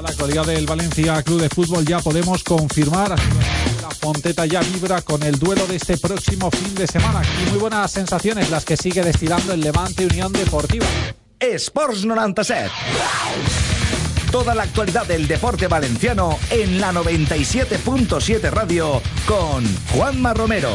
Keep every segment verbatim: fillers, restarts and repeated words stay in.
la actualidad del Valencia Club de Fútbol ya podemos confirmar. La Fonteta ya vibra con el duelo de este próximo fin de semana. Y muy buenas sensaciones las que sigue destilando el Levante Unión Deportiva. Esports noventa y siete. Toda la actualidad del deporte valenciano en la noventa y siete punto siete Radio con Juanma Romero.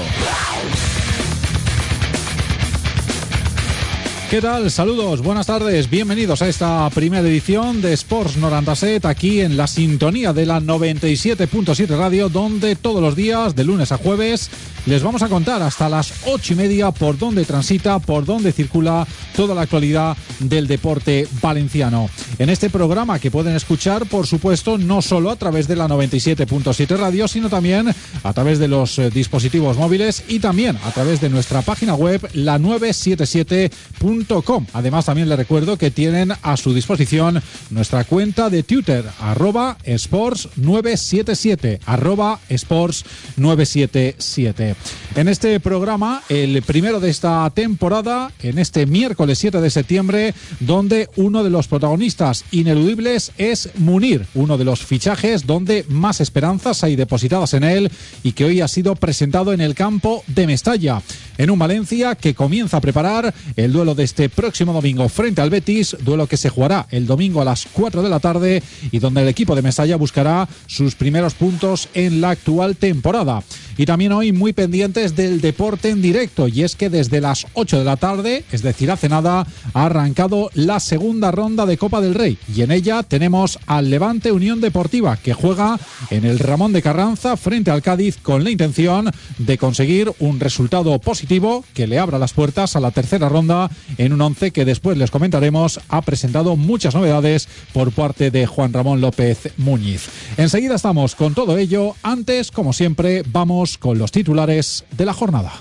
¿Qué tal? Saludos, buenas tardes, bienvenidos a esta primera edición de Esports noventa y siete, aquí en la sintonía de la noventa y siete punto siete Radio, donde todos los días, de lunes a jueves, les vamos a contar hasta las ocho y media por dónde transita, por dónde circula toda la actualidad del deporte valenciano. En este programa que pueden escuchar, por supuesto, no solo a través de la noventa y siete punto siete Radio, sino también a través de los eh, dispositivos móviles y también a través de nuestra página web, la novecientos setenta y siete punto com. Además, también les recuerdo que tienen a su disposición nuestra cuenta de Twitter, arroba sports novecientos setenta y siete, arroba sports novecientos setenta y siete. En este programa, el primero de esta temporada, en este miércoles siete de septiembre, donde uno de los protagonistas ineludibles es Munir, uno de los fichajes donde más esperanzas hay depositadas en él y que hoy ha sido presentado en el campo de Mestalla, en un Valencia que comienza a preparar el duelo de este próximo domingo frente al Betis, duelo que se jugará el domingo a las cuatro de la tarde y donde el equipo de Mestalla buscará sus primeros puntos en la actual temporada. Y también hoy muy pendientes del deporte en directo, y es que desde las ocho de la tarde, es decir, hace nada, ha arrancado la segunda ronda de Copa del Rey y en ella tenemos al Levante Unión Deportiva, que juega en el Ramón de Carranza frente al Cádiz con la intención de conseguir un resultado positivo que le abra las puertas a la tercera ronda en un once que después les comentaremos ha presentado muchas novedades por parte de Juan Ramón López Muñiz. Enseguida estamos con todo ello. Antes, como siempre, vamos con los titulares de la jornada.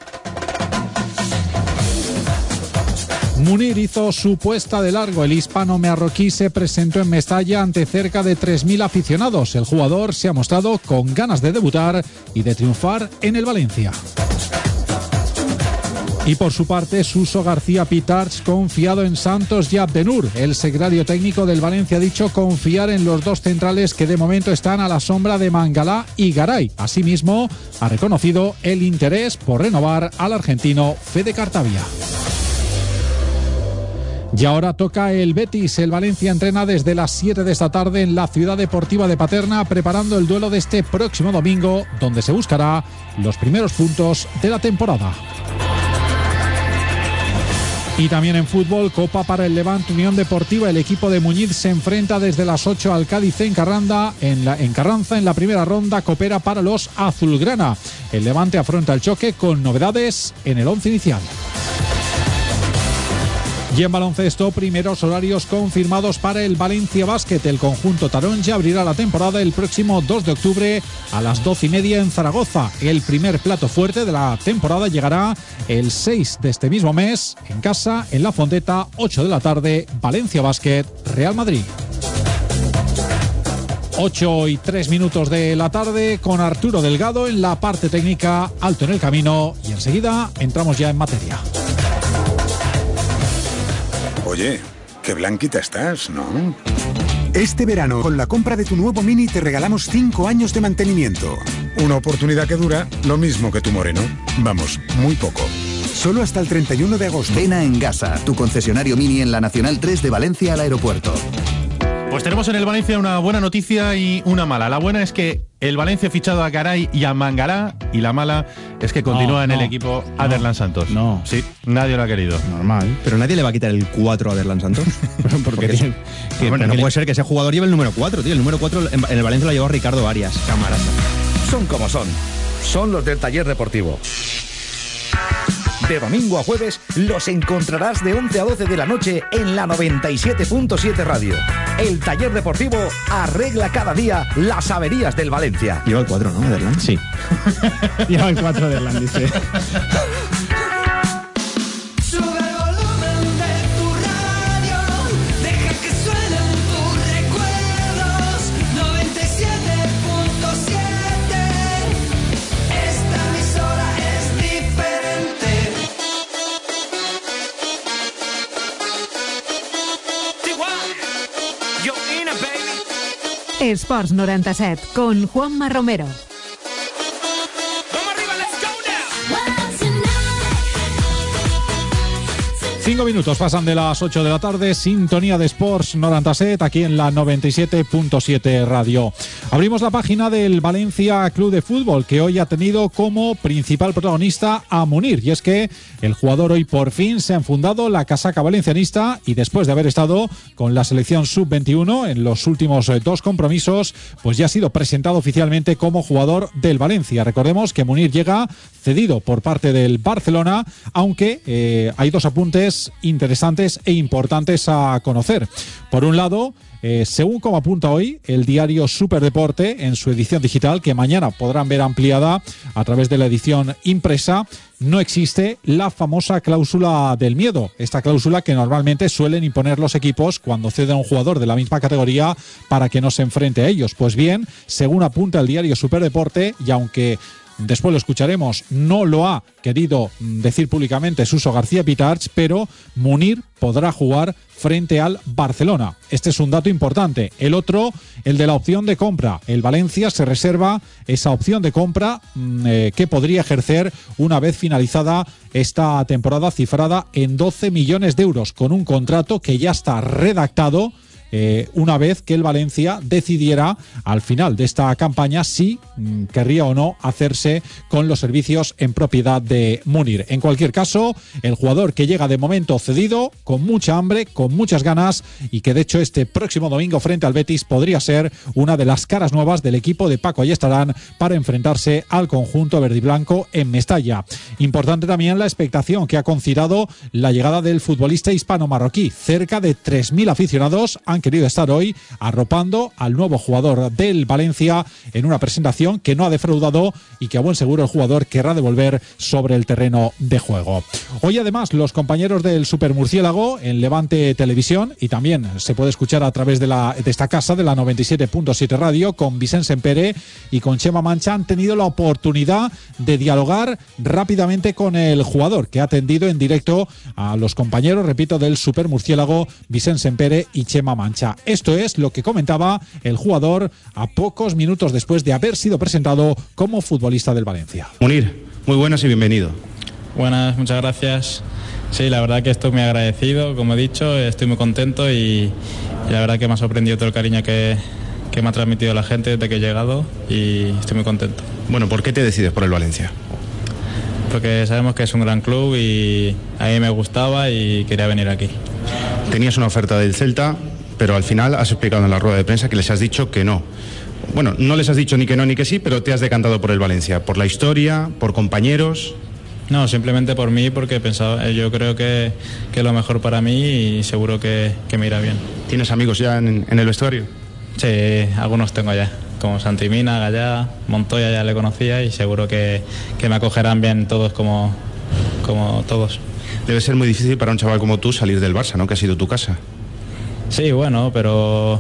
Munir hizo su puesta de largo. El hispano marroquí se presentó en Mestalla ante cerca de tres mil aficionados. El jugador se ha mostrado con ganas de debutar y de triunfar en el Valencia. Y por su parte, Suso García Pitarch, confiado en Santos y Abdenur. El secretario técnico del Valencia ha dicho confiar en los dos centrales que de momento están a la sombra de Mangalá y Garay. Asimismo, ha reconocido el interés por renovar al argentino Fede Cartavia. Y ahora toca el Betis. El Valencia entrena desde las siete de esta tarde en la Ciudad Deportiva de Paterna, preparando el duelo de este próximo domingo, donde se buscará los primeros puntos de la temporada. Y también en fútbol, Copa para el Levante Unión Deportiva. El equipo de Muñiz se enfrenta desde las ocho al Cádiz en, Carranda, en, la, en Carranza en la primera ronda copera para los azulgrana. El Levante afronta el choque con novedades en el once inicial. Y en baloncesto, primeros horarios confirmados para el Valencia Basket. El conjunto taronja abrirá la temporada el próximo dos de octubre a las doce y media en Zaragoza. El primer plato fuerte de la temporada llegará el seis de este mismo mes en casa, en la Fonteta, ocho de la tarde, Valencia Basket, Real Madrid. ocho y tres minutos de la tarde con Arturo Delgado en la parte técnica, alto en el camino, y enseguida entramos ya en materia. Oye, qué blanquita estás, ¿no? Este verano, con la compra de tu nuevo Mini, te regalamos cinco años de mantenimiento. Una oportunidad que dura lo mismo que tu Moreno. Vamos, muy poco. Solo hasta el treinta y uno de agosto. Ven a Engasa, tu concesionario Mini en la Nacional tres de Valencia al aeropuerto. Pues tenemos en el Valencia una buena noticia y una mala. La buena es que el Valencia ha fichado a Garay y a Mangalá, y la mala es que continúa no, en no, el equipo no, Aderlan Santos. No. Sí, nadie lo ha querido. Normal. Pero nadie le va a quitar el cuatro a Aderlan Santos. porque porque, tiene, que, bueno, no puede ser que ese jugador lleve el número cuatro, tío. El número cuatro en el Valencia lo llevó Ricardo Arias, camarasa. Son como son. Son los del Taller Deportivo. De domingo a jueves los encontrarás de once a doce de la noche en la noventa y siete punto siete Radio. El Taller Deportivo arregla cada día las averías del Valencia. Lleva el cuatro, ¿no, Aderlan? Sí. Lleva el cuatro Aderlan, dice. Yo in a baby. Esports noranta set, con Juanma Romero. Cinco minutos pasan de las ocho de la tarde, sintonía de Sports noranta set, aquí en la noventa y siete punto siete Radio. Abrimos la página del Valencia Club de Fútbol, que hoy ha tenido como principal protagonista a Munir, y es que el jugador hoy por fin se ha enfundado la casaca valencianista y después de haber estado con la selección sub veintiuno en los últimos dos compromisos, pues ya ha sido presentado oficialmente como jugador del Valencia. Recordemos que Munir llega cedido por parte del Barcelona, aunque eh, hay dos apuntes interesantes e importantes a conocer. Por un lado, eh, según como apunta hoy el diario Superdeporte en su edición digital, que mañana podrán ver ampliada a través de la edición impresa, no existe la famosa cláusula del miedo, esta cláusula que normalmente suelen imponer los equipos cuando ceden a un jugador de la misma categoría para que no se enfrente a ellos. Pues bien, según apunta el diario Superdeporte, y aunque después lo escucharemos, no lo ha querido decir públicamente Suso García Pitarch, pero Munir podrá jugar frente al Barcelona. Este es un dato importante. El otro, el de la opción de compra. El Valencia se reserva esa opción de compra eh, que podría ejercer una vez finalizada esta temporada, cifrada en doce millones de euros, con un contrato que ya está redactado Eh, una vez que el Valencia decidiera al final de esta campaña si mm, querría o no hacerse con los servicios en propiedad de Munir. En cualquier caso, el jugador que llega de momento cedido, con mucha hambre, con muchas ganas, y que de hecho este próximo domingo frente al Betis podría ser una de las caras nuevas del equipo de Paco Ayestarán para enfrentarse al conjunto verdiblanco en Mestalla. Importante también la expectación que ha concitado la llegada del futbolista hispano-marroquí. Cerca de tres mil aficionados han querido estar hoy arropando al nuevo jugador del Valencia en una presentación que no ha defraudado y que a buen seguro el jugador querrá devolver sobre el terreno de juego. Hoy además los compañeros del Super Murciélago en Levante Televisión, y también se puede escuchar a través de, la, de esta casa de la noventa y siete punto siete Radio, con Vicent Sempere y con Chema Mancha, han tenido la oportunidad de dialogar rápidamente con el jugador, que ha atendido en directo a los compañeros, repito, del Super Murciélago, Vicent Sempere y Chema Mancha. Esto es lo que comentaba el jugador a pocos minutos después de haber sido presentado como futbolista del Valencia. Munir, muy buenas y bienvenido. Buenas, muchas gracias. Sí, la verdad que estoy muy agradecido, como he dicho, estoy muy contento y, y la verdad que me ha sorprendido todo el cariño que, que me ha transmitido la gente desde que he llegado y estoy muy contento. Bueno, ¿por qué te decides por el Valencia? Porque sabemos que es un gran club y a mí me gustaba y quería venir aquí. Tenías una oferta del Celta, pero al final has explicado en la rueda de prensa que les has dicho que no. Bueno, no les has dicho ni que no ni que sí, pero te has decantado por el Valencia, por la historia, por compañeros. No, simplemente por mí, porque pensaba, yo creo que, que es lo mejor para mí y seguro que, que me irá bien. ¿Tienes amigos ya en, en el vestuario? Sí, algunos tengo ya, como Santi Mina, Gallá, Montoya ya le conocía y seguro que, que me acogerán bien todos como, como todos. Debe ser muy difícil para un chaval como tú salir del Barça, ¿no? Que ha sido tu casa. Sí, bueno, pero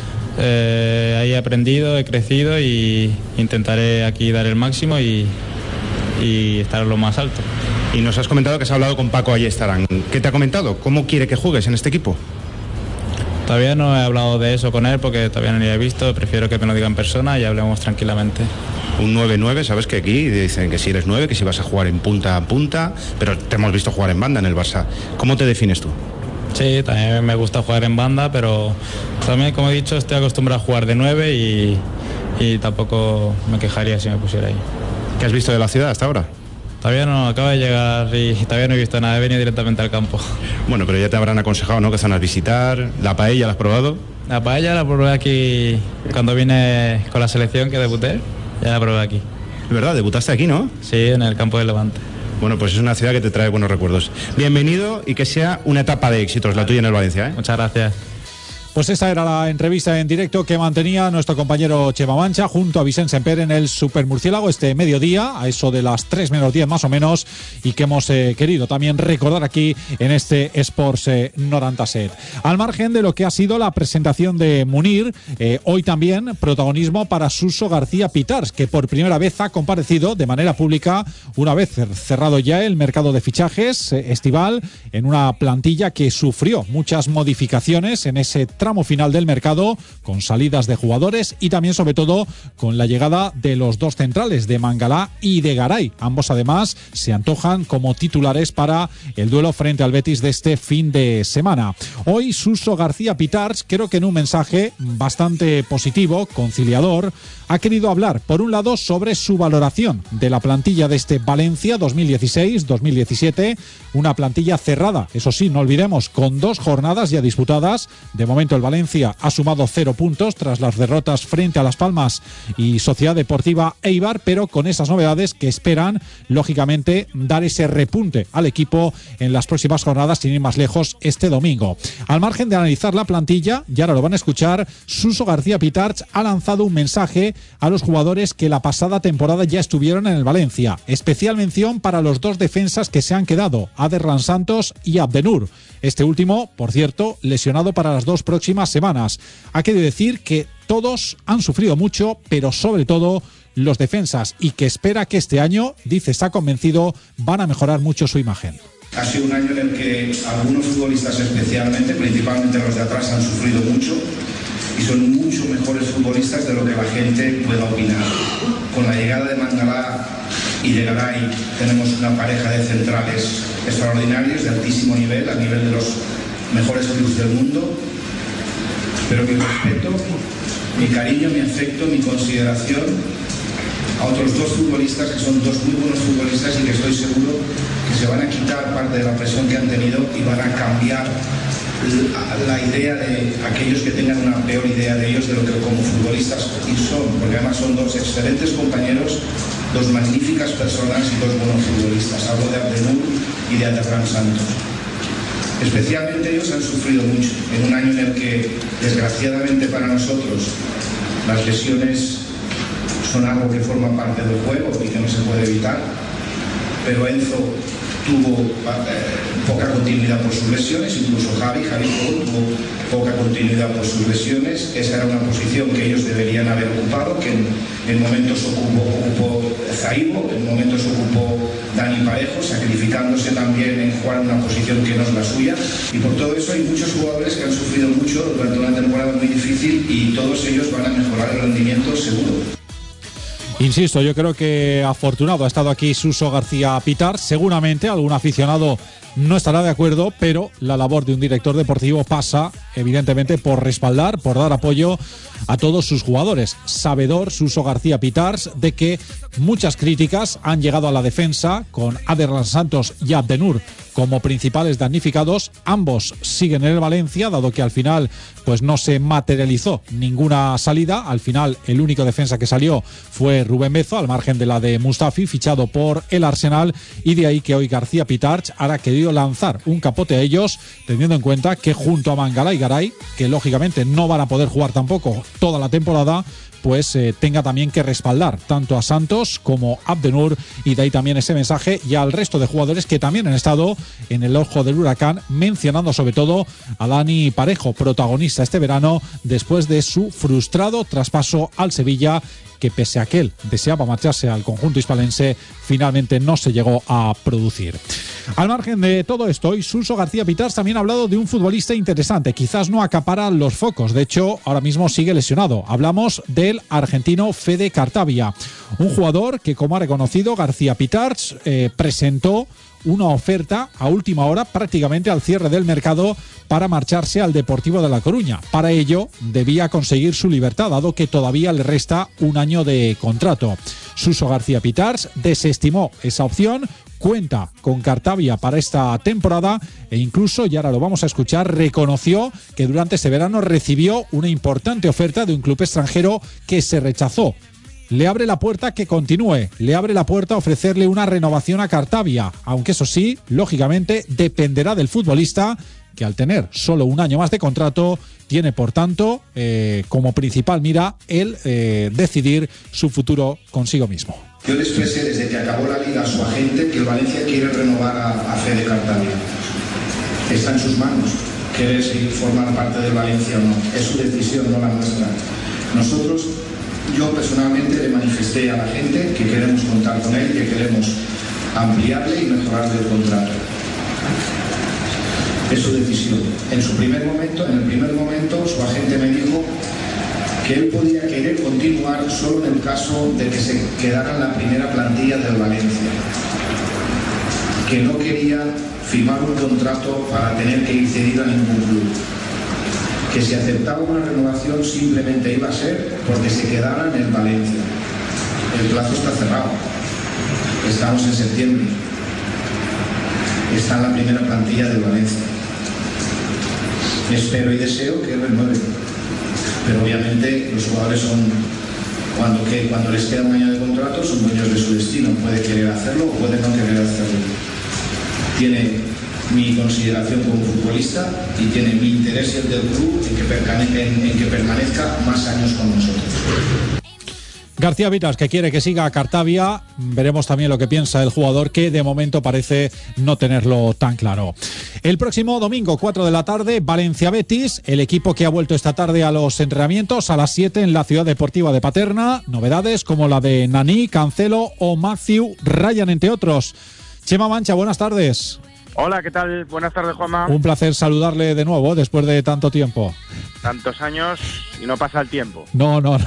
eh, ahí he aprendido, he crecido y intentaré aquí dar el máximo y, y estar lo más alto. Y nos has comentado que has hablado con Paco Ayestarán. ¿Qué te ha comentado? ¿Cómo quiere que juegues en este equipo? Todavía no he hablado de eso con él porque todavía no lo he visto. Prefiero que me lo diga en persona y hablemos tranquilamente. Un nueve nueve, sabes que aquí dicen que si eres nueve, que si vas a jugar en punta a punta, pero te hemos visto jugar en banda en el Barça. ¿Cómo te defines tú? Sí, también me gusta jugar en banda, pero también, como he dicho, estoy acostumbrado a jugar de nueve y, y tampoco me quejaría si me pusiera ahí. ¿Qué has visto de la ciudad hasta ahora? Todavía no, acabo de llegar y todavía no he visto nada, he venido directamente al campo. Bueno, pero ya te habrán aconsejado, ¿no?, qué zonas visitar. ¿La paella la has probado? La paella la probé aquí cuando vine con la selección que debuté, ya la probé aquí. Es verdad, debutaste aquí, ¿no? Sí, en el campo de Levante. Bueno, pues es una ciudad que te trae buenos recuerdos. Bienvenido y que sea una etapa de éxitos la tuya en el Valencia, ¿eh? Muchas gracias. Pues esta era la entrevista en directo que mantenía nuestro compañero Chema Mancha junto a Vicent Sempere en el Super Murciélago este mediodía, a eso de las tres menos diez más o menos, y que hemos eh, querido también recordar aquí en este Sports eh, noranta set. Al margen de lo que ha sido la presentación de Munir, eh, hoy también protagonismo para Suso García Pitarch, que por primera vez ha comparecido de manera pública, una vez cerrado ya el mercado de fichajes eh, estival, en una plantilla que sufrió muchas modificaciones en ese tramo final del mercado, con salidas de jugadores y también, sobre todo, con la llegada de los dos centrales, de Mangala y de Garay. Ambos, además, se antojan como titulares para el duelo frente al Betis de este fin de semana. Hoy, Suso García Pitarch, creo que en un mensaje bastante positivo, conciliador, ha querido hablar, por un lado, sobre su valoración de la plantilla de este Valencia dos mil dieciséis dos mil diecisiete, una plantilla cerrada, eso sí, no olvidemos, con dos jornadas ya disputadas. De momento el Valencia ha sumado cero puntos tras las derrotas frente a Las Palmas y Sociedad Deportiva Eibar, pero con esas novedades que esperan, lógicamente, dar ese repunte al equipo en las próximas jornadas, sin ir más lejos, este domingo. Al margen de analizar la plantilla, y ahora lo van a escuchar, Suso García Pitarch ha lanzado un mensaje a los jugadores que la pasada temporada ya estuvieron en el Valencia. Especial mención para los dos defensas que se han quedado, Aderlan Santos y Abdenur. Este último, por cierto, lesionado para las dos próximas semanas. Ha querido decir que todos han sufrido mucho, pero sobre todo los defensas, y que espera que este año, dice, está convencido, van a mejorar mucho su imagen. Ha sido un año en el que algunos futbolistas especialmente, principalmente los de atrás, han sufrido mucho y son mucho mejores futbolistas de lo que la gente pueda opinar. Con la llegada de Mangala y de Garay tenemos una pareja de centrales extraordinarios, de altísimo nivel, a nivel de los mejores clubes del mundo. Pero mi respeto, mi cariño, mi afecto, mi consideración a otros dos futbolistas que son dos muy buenos futbolistas y que estoy seguro que se van a quitar parte de la presión que han tenido y van a cambiar la idea de aquellos que tengan una peor idea de ellos de lo que como futbolistas y son, porque además son dos excelentes compañeros, dos magníficas personas y dos buenos futbolistas. Hablo de Abdenur y de Aderlan Santos. Especialmente ellos han sufrido mucho en un año en el que, desgraciadamente para nosotros, las lesiones son algo que forma parte del juego y que no se puede evitar, pero Enzo tuvo eh, poca continuidad por sus lesiones, incluso Javi, Javi tuvo poca continuidad por sus lesiones. Esa era una posición que ellos deberían haber ocupado, que en, en momentos ocupó, ocupó Zaibo, en momentos ocupó Dani Parejo, sacrificándose también en jugar una posición que no es la suya, y por todo eso hay muchos jugadores que han sufrido mucho durante una temporada muy difícil y todos ellos van a mejorar el rendimiento seguro. Insisto, yo creo que afortunado ha estado aquí Suso García Pitarch. Seguramente algún aficionado no estará de acuerdo, pero la labor de un director deportivo pasa, evidentemente, por respaldar, por dar apoyo a todos sus jugadores. Sabedor Suso García Pitarch de que muchas críticas han llegado a la defensa, con Aderlan Santos y Abdenur como principales damnificados. Ambos siguen en el Valencia, dado que al final pues no se materializó ninguna salida. Al final el único defensa que salió fue Rubén Bezo, al margen de la de Mustafi, fichado por el Arsenal, y de ahí que hoy García Pitarch hará querido lanzar un capote a ellos, teniendo en cuenta que junto a Mangala y Garay, que lógicamente no van a poder jugar tampoco toda la temporada, pues eh, tenga también que respaldar tanto a Santos como a Abdenur, y de ahí también ese mensaje y al resto de jugadores que también han estado en el ojo del huracán, mencionando sobre todo a Dani Parejo, protagonista este verano después de su frustrado traspaso al Sevilla, que pese a que él deseaba marcharse al conjunto hispalense, finalmente no se llegó a producir. Al margen de todo esto, hoy Suso García Pitarch también ha hablado de un futbolista interesante, quizás no acapara los focos, de hecho ahora mismo sigue lesionado. Hablamos del argentino Fede Cartavia, un jugador que, como ha reconocido García Pitarch, eh, presentó una oferta a última hora, prácticamente al cierre del mercado, para marcharse al Deportivo de La Coruña. Para ello debía conseguir su libertad, dado que todavía le resta un año de contrato. Suso García Pitarch desestimó esa opción, cuenta con Cartavia para esta temporada e incluso, y ahora lo vamos a escuchar, reconoció que durante este verano recibió una importante oferta de un club extranjero que se rechazó. Le abre la puerta que continúe, le abre la puerta a ofrecerle una renovación a Cartavia, aunque eso sí, lógicamente dependerá del futbolista, que al tener solo un año más de contrato, tiene por tanto eh, como principal mira el eh, decidir su futuro consigo mismo. Yo le expresé desde que acabó la liga a su agente que el Valencia quiere renovar a, a Fede Cartavia. Está en sus manos querer seguir formar parte del Valencia o no. Es su decisión, no la nuestra. Nosotros, yo personalmente le manifesté a la gente que queremos contar con él, que queremos ampliarle y mejorarle el contrato. es su decisión. En su primer momento, en el primer momento, su agente me dijo que él podía querer continuar solo en el caso de que se quedara en la primera plantilla del Valencia, que no quería firmar un contrato para tener que ir cedido a ningún club, que si aceptaba una renovación simplemente iba a ser porque se quedara en el Valencia. El plazo está cerrado, estamos en septiembre, está en la primera plantilla del Valencia. Espero y deseo que renueve, pero obviamente los jugadores son, cuando, que, cuando les queda un año de contrato, son dueños de su destino, puede querer hacerlo o puede no querer hacerlo. Tiene mi consideración como futbolista y tiene mi interés y el del club en que, permanezca, en, en que permanezca más años con nosotros. García Vitas, que quiere que siga a Cartavia. Veremos también lo que piensa el jugador, que de momento parece no tenerlo tan claro. El próximo domingo, cuatro de la tarde, Valencia-Betis, el equipo que ha vuelto esta tarde a los entrenamientos a las siete en la Ciudad Deportiva de Paterna. Novedades como la de Nani, Cancelo o Matthew Ryan, entre otros. Chema Mancha, buenas tardes. Hola, ¿qué tal? Buenas tardes, Juanma. Un placer saludarle de nuevo después de tanto tiempo. Tantos años y no pasa el tiempo. No, no, no.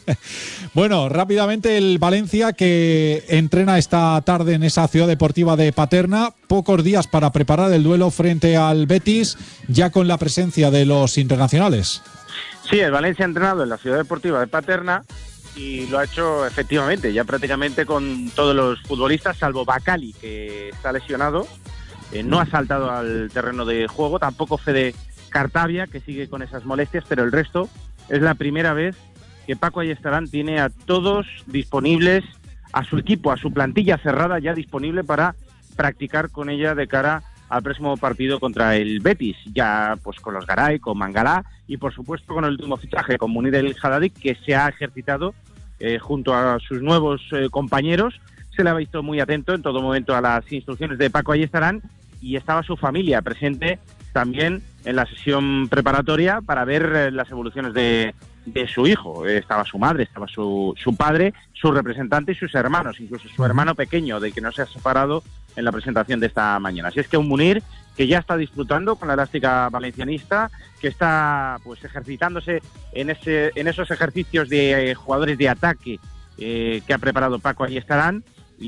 Bueno, rápidamente el Valencia, que entrena esta tarde en esa Ciudad Deportiva de Paterna. Pocos días para preparar el duelo frente al Betis, ya con la presencia de los internacionales. Sí, el Valencia ha entrenado en la Ciudad Deportiva de Paterna y lo ha hecho efectivamente, ya prácticamente con todos los futbolistas, salvo Bacali, que está lesionado. Eh, no ha saltado al terreno de juego, tampoco Fede Cartavia, que sigue con esas molestias, pero el resto es la primera vez que Paco Ayestarán tiene a todos disponibles, a su equipo, a su plantilla cerrada ya disponible para practicar con ella de cara al próximo partido contra el Betis, ya pues con los Garay, con Mangalá y por supuesto con el último fichaje, con Munir El Haddadi, que se ha ejercitado eh, junto a sus nuevos eh, compañeros. Se le ha visto muy atento en todo momento a las instrucciones de Paco Ayestarán y estaba su familia presente también en la sesión preparatoria para ver las evoluciones de, de su hijo. Estaba su madre, estaba su, su padre, su representante y sus hermanos, incluso su hermano pequeño, del que no se ha separado en la presentación de esta mañana. Así es que un Munir que ya está disfrutando con la elástica valencianista, que está pues ejercitándose en, ese, en esos ejercicios de eh, jugadores de ataque eh, que ha preparado Paco Ayestarán.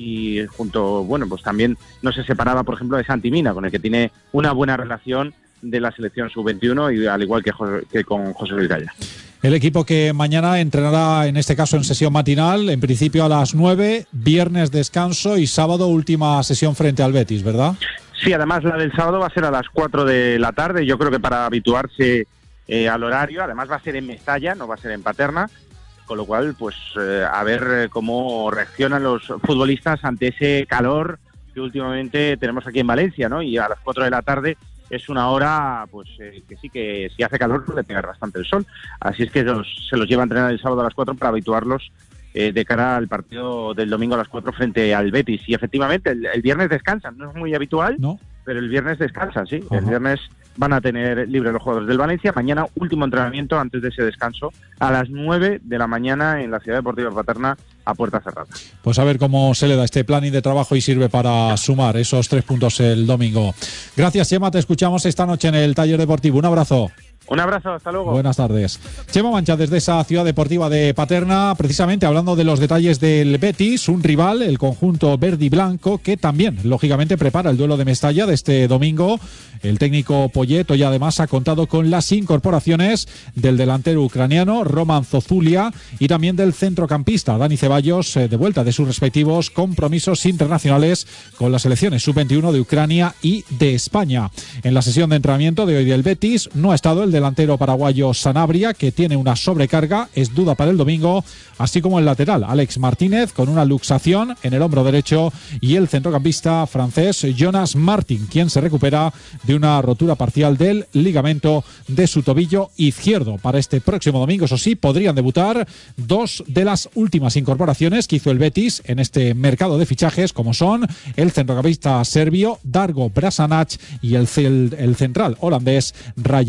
Y junto, bueno, pues también no se separaba, por ejemplo, de Santi Mina, con el que tiene una buena relación de la selección sub veintiuno, y al igual que, que con José Luis Gaya. El equipo que mañana entrenará, en este caso en sesión matinal, en principio a las nueve, viernes descanso y sábado última sesión frente al Betis, ¿verdad? Sí, además la del sábado va a ser a las cuatro de la tarde, yo creo que para habituarse eh, al horario. Además va a ser en Mestalla, no va a ser en Paterna. Con lo cual, pues eh, a ver cómo reaccionan los futbolistas ante ese calor que últimamente tenemos aquí en Valencia, ¿no? Y a las cuatro de la tarde es una hora, pues eh, que sí que si hace calor puede pegar bastante el sol. Así es que los, se los lleva a entrenar el sábado a las cuatro para habituarlos eh, de cara al partido del domingo a las cuatro frente al Betis. Y efectivamente, el, el viernes descansan, no es muy habitual, ¿no? Pero el viernes descansan, sí. Ajá. El viernes van a tener libre los jugadores del Valencia. Mañana último entrenamiento antes de ese descanso a las nueve de la mañana en la Ciudad Deportiva de Paterna a puerta cerrada. Pues a ver cómo se le da este planning de trabajo y sirve para sumar esos tres puntos el domingo. Gracias, Chema, te escuchamos esta noche en el Taller Deportivo. Un abrazo. Un abrazo, hasta luego. Buenas tardes. Chema Mancha desde esa Ciudad Deportiva de Paterna, precisamente hablando de los detalles del Betis, un rival, el conjunto verde y blanco, que también, lógicamente, prepara el duelo de Mestalla de este domingo. El técnico Poyet hoy además ha contado con las incorporaciones del delantero ucraniano Roman Zozulia y también del centrocampista Dani Ceballos, eh, de vuelta de sus respectivos compromisos internacionales con las selecciones sub veintiuno de Ucrania y de España. En la sesión de entrenamiento de hoy del Betis no ha estado el delantero paraguayo Sanabria, que tiene una sobrecarga, es duda para el domingo, así como el lateral Alex Martínez con una luxación en el hombro derecho y el centrocampista francés Jonas Martin, quien se recupera de una rotura parcial del ligamento de su tobillo izquierdo. Para este próximo domingo, eso sí, podrían debutar dos de las últimas incorporaciones que hizo el Betis en este mercado de fichajes, como son el centrocampista serbio Darko Brasanac y el, el, el central holandés Ryan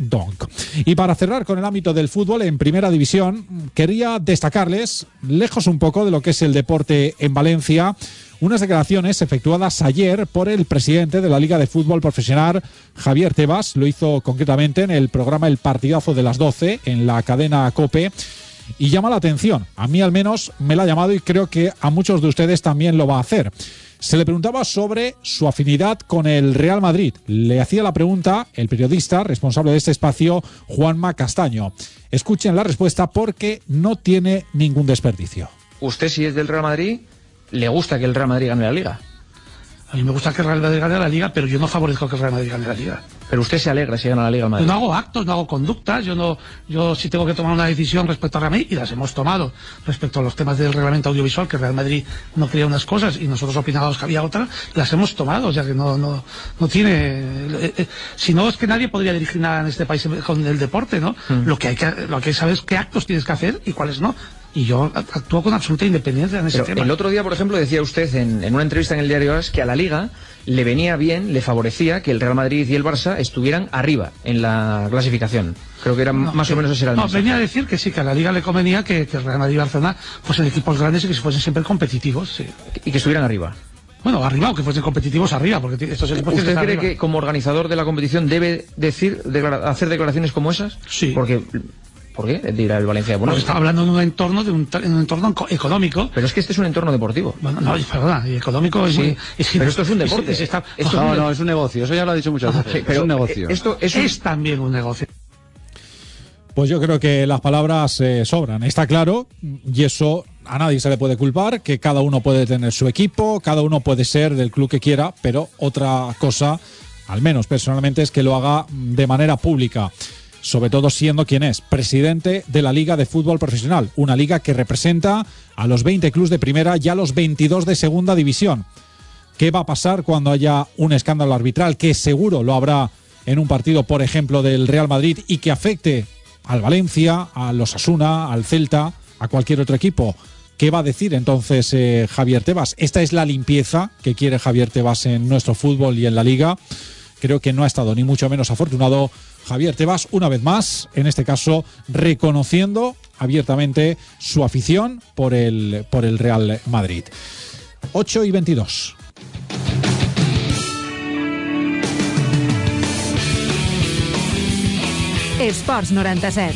donc. Y para cerrar con el ámbito del fútbol en primera división, quería destacarles, lejos un poco de lo que es el deporte en Valencia, unas declaraciones efectuadas ayer por el presidente de la Liga de Fútbol Profesional, Javier Tebas. Lo hizo concretamente en el programa El Partidazo de las doce, en la cadena COPE, y llama la atención. A mí al menos me la ha llamado y creo que a muchos de ustedes también lo va a hacer. Se le preguntaba sobre su afinidad con el Real Madrid. Le hacía la pregunta el periodista responsable de este espacio, Juanma Castaño. Escuchen la respuesta porque no tiene ningún desperdicio. Usted, si es del Real Madrid, ¿le gusta que el Real Madrid gane la Liga? A mí me gusta que el Real Madrid gane la Liga, pero yo no favorezco que el Real Madrid gane la Liga. Pero usted se alegra si gana la Liga al Madrid. Yo no hago actos, no hago conductas, yo no, yo sí tengo que tomar una decisión respecto al Real Madrid, y las hemos tomado respecto a los temas del reglamento audiovisual, que el Real Madrid no quería unas cosas y nosotros opinábamos que había otras, las hemos tomado, o sea que no, no, no tiene, eh, eh, si no es que nadie podría dirigir nada en este país con el deporte, ¿no? Mm. Lo que hay que, lo que hay que saber es qué actos tienes que hacer y cuáles no. Y yo actúo con absoluta independencia en ese Pero tema. El otro día, por ejemplo, decía usted en, en una entrevista en el diario AS que a la Liga le venía bien, le favorecía que el Real Madrid y el Barça estuvieran arriba en la clasificación. Creo que era no, más que, o menos ese era el No, mensaje. venía a decir que sí, que a la Liga le convenía que, que el Real Madrid y Barcelona fuesen equipos grandes y que fuesen siempre competitivos. Sí. Y que estuvieran arriba. Bueno, arriba, o que fuesen competitivos arriba, porque estos equipos... ¿Usted cree arriba. que como organizador de la competición debe decir, declara, hacer declaraciones como esas? Sí. Porque... ¿Por qué? Dirá el Valencia. Bueno, porque está hablando de un entorno, de un, en un entorno económico. Pero es que este es un entorno deportivo. Bueno, no, perdona, y económico es sí, muy... Es, pero esto es un deporte. Es, es, está, esto no, es un, no, es un negocio, eso ya lo ha dicho muchas veces. Sí, pero es un negocio. Esto es, un, es también un negocio. Pues yo creo que las palabras eh, sobran, está claro, y eso a nadie se le puede culpar, que cada uno puede tener su equipo, cada uno puede ser del club que quiera, pero otra cosa, al menos personalmente, es que lo haga de manera pública. Sobre todo siendo quien es, presidente de la Liga de Fútbol Profesional, una liga que representa a los veinte clubes de primera y a los veintidós de segunda división. ¿Qué va a pasar cuando haya un escándalo arbitral, que seguro lo habrá en un partido, por ejemplo, del Real Madrid, y que afecte al Valencia, al Osasuna, al Celta, a cualquier otro equipo? ¿Qué va a decir entonces eh, Javier Tebas? Esta es la limpieza que quiere Javier Tebas en nuestro fútbol y en la Liga. Creo que no ha estado ni mucho menos afortunado Javier Tebas, una vez más, en este caso, reconociendo abiertamente su afición por el, por el Real Madrid. ocho y veintidós. Esports noranta set.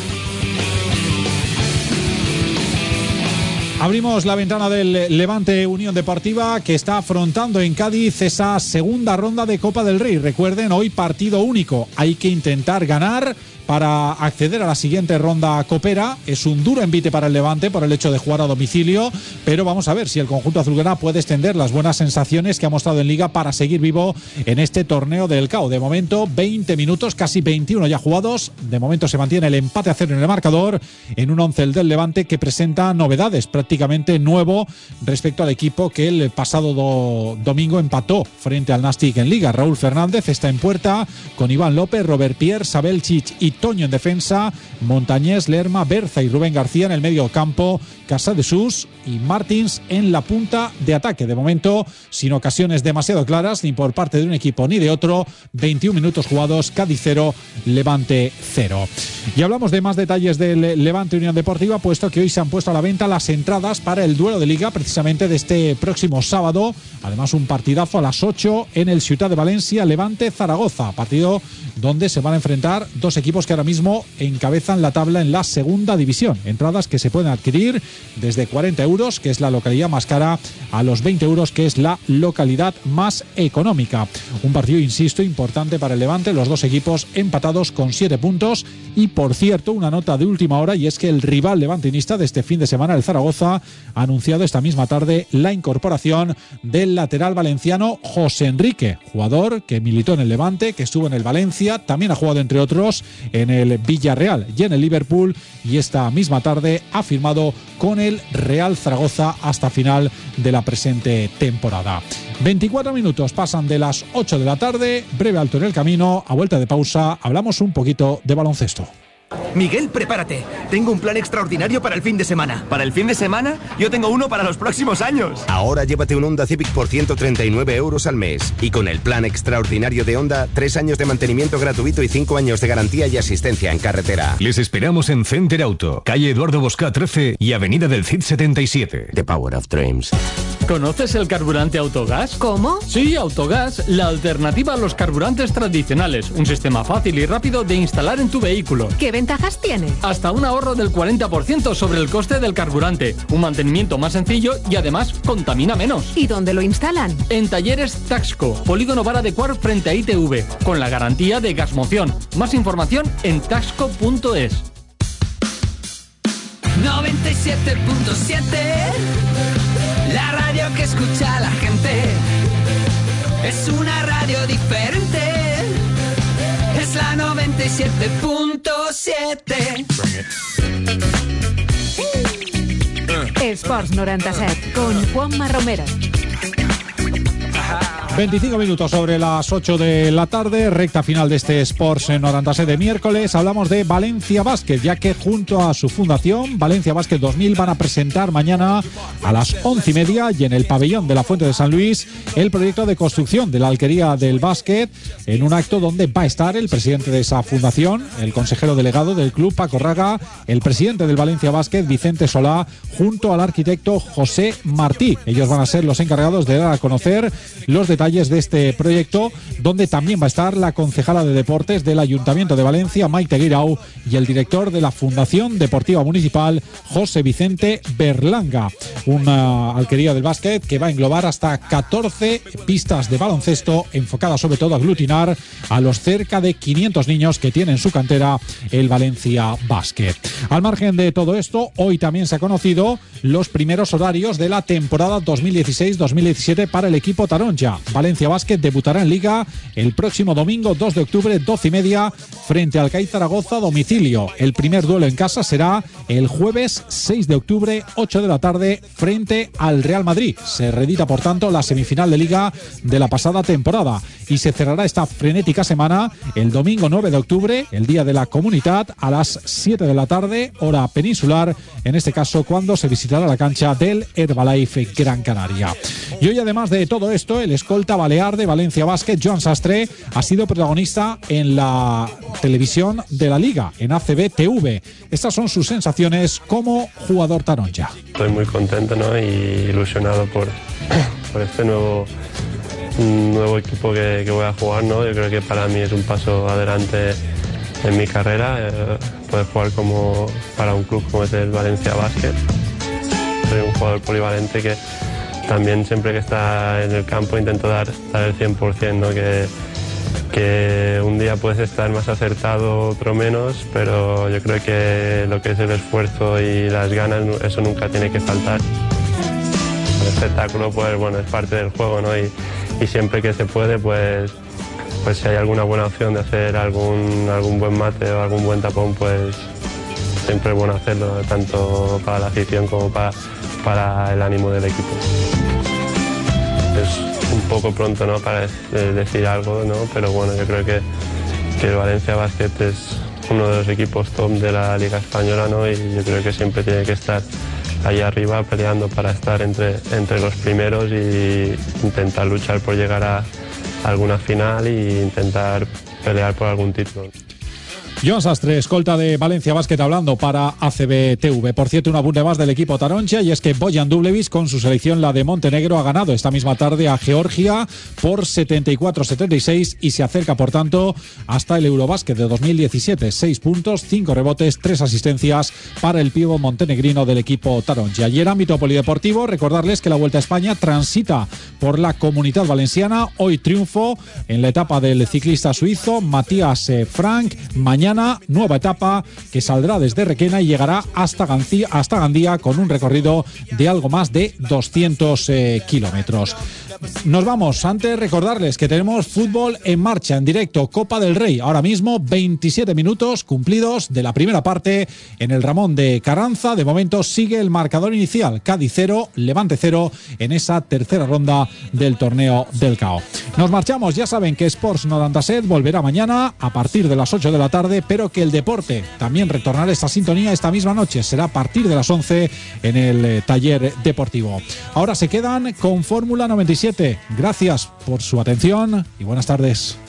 Abrimos la ventana del Levante Unión Deportiva, que está afrontando en Cádiz esa segunda ronda de Copa del Rey. Recuerden, hoy partido único. Hay que intentar ganar para acceder a la siguiente ronda copera. Es un duro envite para el Levante por el hecho de jugar a domicilio, pero vamos a ver si el conjunto azulgrana puede extender las buenas sensaciones que ha mostrado en Liga para seguir vivo en este torneo del C A O. De momento, veinte minutos, casi veintiuno ya jugados. De momento se mantiene el empate a cero en el marcador, en un once del Levante que presenta novedades, prácticamente nuevo respecto al equipo que el pasado do, domingo empató frente al Nastic en Liga. Raúl Fernández está en puerta con Iván López, Robert Pierre, Sabel Chich y Toño en defensa, Montañés, Lerma, Berza y Rubén García en el medio campo, Casadesús y Martins en la punta de ataque. De momento, sin ocasiones demasiado claras ni por parte de un equipo ni de otro. veintiún minutos jugados, Cádiz cero, Levante cero. Y hablamos de más detalles del Levante Unión Deportiva, puesto que hoy se han puesto a la venta las entradas para el duelo de Liga, precisamente de este próximo sábado. Además, un partidazo a las ocho en el Ciutat de Valencia, Levante-Zaragoza. Partido donde se van a enfrentar dos equipos que ahora mismo encabezan la tabla en la segunda división. Entradas que se pueden adquirir desde cuarenta euros, que es la localidad más cara, a los veinte euros, que es la localidad más económica. Un partido, insisto, importante para el Levante, los dos equipos empatados con siete puntos. Y por cierto, una nota de última hora, y es que el rival levantinista de este fin de semana, el Zaragoza, ha anunciado esta misma tarde la incorporación del lateral valenciano José Enrique, jugador que militó en el Levante, que estuvo en el Valencia, también ha jugado entre otros en el Villarreal y en el Liverpool, y esta misma tarde ha firmado con el Real Zaragoza hasta final de la presente temporada. veinticuatro minutos pasan de las ocho de la tarde, breve alto en el camino. A vuelta de pausa hablamos un poquito de baloncesto. Miguel, prepárate. Tengo un plan extraordinario para el fin de semana. ¿Para el fin de semana? Yo tengo uno para los próximos años. Ahora llévate un Honda Civic por ciento treinta y nueve euros al mes. Y con el plan extraordinario de Honda, tres años de mantenimiento gratuito y cinco años de garantía y asistencia en carretera. Les esperamos en Center Auto, calle Eduardo Bosca trece y avenida del Cid setenta y siete. The Power of Dreams. ¿Conoces el carburante Autogas? ¿Cómo? Sí, Autogas, la alternativa a los carburantes tradicionales. Un sistema fácil y rápido de instalar en tu vehículo. ¿Qué ventajas tiene? Hasta un ahorro del cuarenta por ciento sobre el coste del carburante, un mantenimiento más sencillo y además contamina menos. ¿Y dónde lo instalan? En Talleres Taxco, Polígono Vara de Cuar frente a I T V, con la garantía de Gasmoción. Más información en taxco punto es. noventa y siete punto siete, la radio que escucha a la gente. Es una radio diferente, es la noventa y siete punto siete. Esports noranta set, con Juanma Romero. veinticinco minutos sobre las ocho de la tarde, recta final de este Sports noranta set de miércoles. Hablamos de Valencia Basket, ya que junto a su fundación, Valencia Basket dos mil, van a presentar mañana a las once y media y en el pabellón de la Fuente de San Luis el proyecto de construcción de la alquería del básquet, en un acto donde va a estar el presidente de esa fundación, el consejero delegado del club, Paco Raga, el presidente del Valencia Basket, Vicente Solá, junto al arquitecto José Martí. Ellos van a ser los encargados de dar a conocer los detalles de este proyecto, donde también va a estar la concejala de deportes del Ayuntamiento de Valencia, Maite Guirao, y el director de la Fundación Deportiva Municipal, José Vicente Berlanga. Una alquería del básquet que va a englobar hasta catorce pistas de baloncesto, enfocada sobre todo a aglutinar a los cerca de quinientos niños que tiene en su cantera el Valencia Basket. Al margen de todo esto, hoy también se ha conocido los primeros horarios de la temporada dos mil dieciséis dos mil diecisiete para el equipo taronja. Valencia Basket debutará en Liga el próximo domingo dos de octubre, doce y media, frente al C A I Zaragoza a domicilio. El primer duelo en casa será el jueves seis de octubre, ocho de la tarde, frente al Real Madrid. Se reedita, por tanto, la semifinal de Liga de la pasada temporada y se cerrará esta frenética semana el domingo nueve de octubre, el día de la Comunidad, a las siete de la tarde, hora peninsular, en este caso cuando se visitará la cancha del Herbalife Gran Canaria. Y hoy, además de todo esto, el escolta balear de Valencia Basket, Joan Sastre, ha sido protagonista en la televisión de la Liga, en A C B T V. Estas son sus sensaciones como jugador taronja. Estoy muy contento, ¿no?, y ilusionado por, por este nuevo, nuevo equipo que, que voy a jugar, ¿no? Yo creo que para mí es un paso adelante en mi carrera, eh, poder jugar como para un club como es el Valencia Basket. Soy un jugador polivalente que también siempre que está en el campo intento dar, dar el cien por ciento, ¿no? que, que un día puedes estar más acertado, otro menos, pero yo creo que lo que es el esfuerzo y las ganas, eso nunca tiene que faltar. El espectáculo, pues bueno, es parte del juego, ¿no? Y, y siempre que se puede, pues, pues si hay alguna buena opción de hacer algún, algún buen mate o algún buen tapón, pues siempre es bueno hacerlo, tanto para la afición como para, para el ánimo del equipo. Es un poco pronto, ¿no?, para decir algo, ¿no?, pero bueno, yo creo que, que el Valencia Basket es uno de los equipos top de la Liga Española, ¿no?, y yo creo que siempre tiene que estar ahí arriba peleando para estar entre, entre los primeros e intentar luchar por llegar a alguna final e intentar pelear por algún título. Joan Sastre, escolta de Valencia Basket, hablando para A C B T V. Por cierto, un apunte más del equipo taronja, y es que Bojan Dublević, con su selección, la de Montenegro, ha ganado esta misma tarde a Georgia por setenta y cuatro a setenta y seis y se acerca, por tanto, hasta el Eurobásquet de dos mil diecisiete. Seis puntos, cinco rebotes, tres asistencias para el pívot montenegrino del equipo taronja. Y en ámbito polideportivo, recordarles que la Vuelta a España transita por la Comunidad Valenciana. Hoy triunfo en la etapa del ciclista suizo Matías Frank. Mañana nueva etapa que saldrá desde Requena y llegará hasta Gandía, hasta Gandía, con un recorrido de algo más de doscientos eh, kilómetros. nos vamos. Antes recordarles que tenemos fútbol en marcha, en directo, Copa del Rey. Ahora mismo veintisiete minutos cumplidos de la primera parte en el Ramón de Carranza. De momento sigue el marcador inicial. Cádiz cero, Levante cero en esa tercera ronda del torneo del C A O. Nos marchamos. Ya saben que Sports noventa y siete volverá mañana a partir de las ocho de la tarde, pero que el deporte también retornará esta sintonía esta misma noche. Será a partir de las once en el eh, taller deportivo. Ahora se quedan con Fórmula noventa y siete. Gracias por su atención y buenas tardes.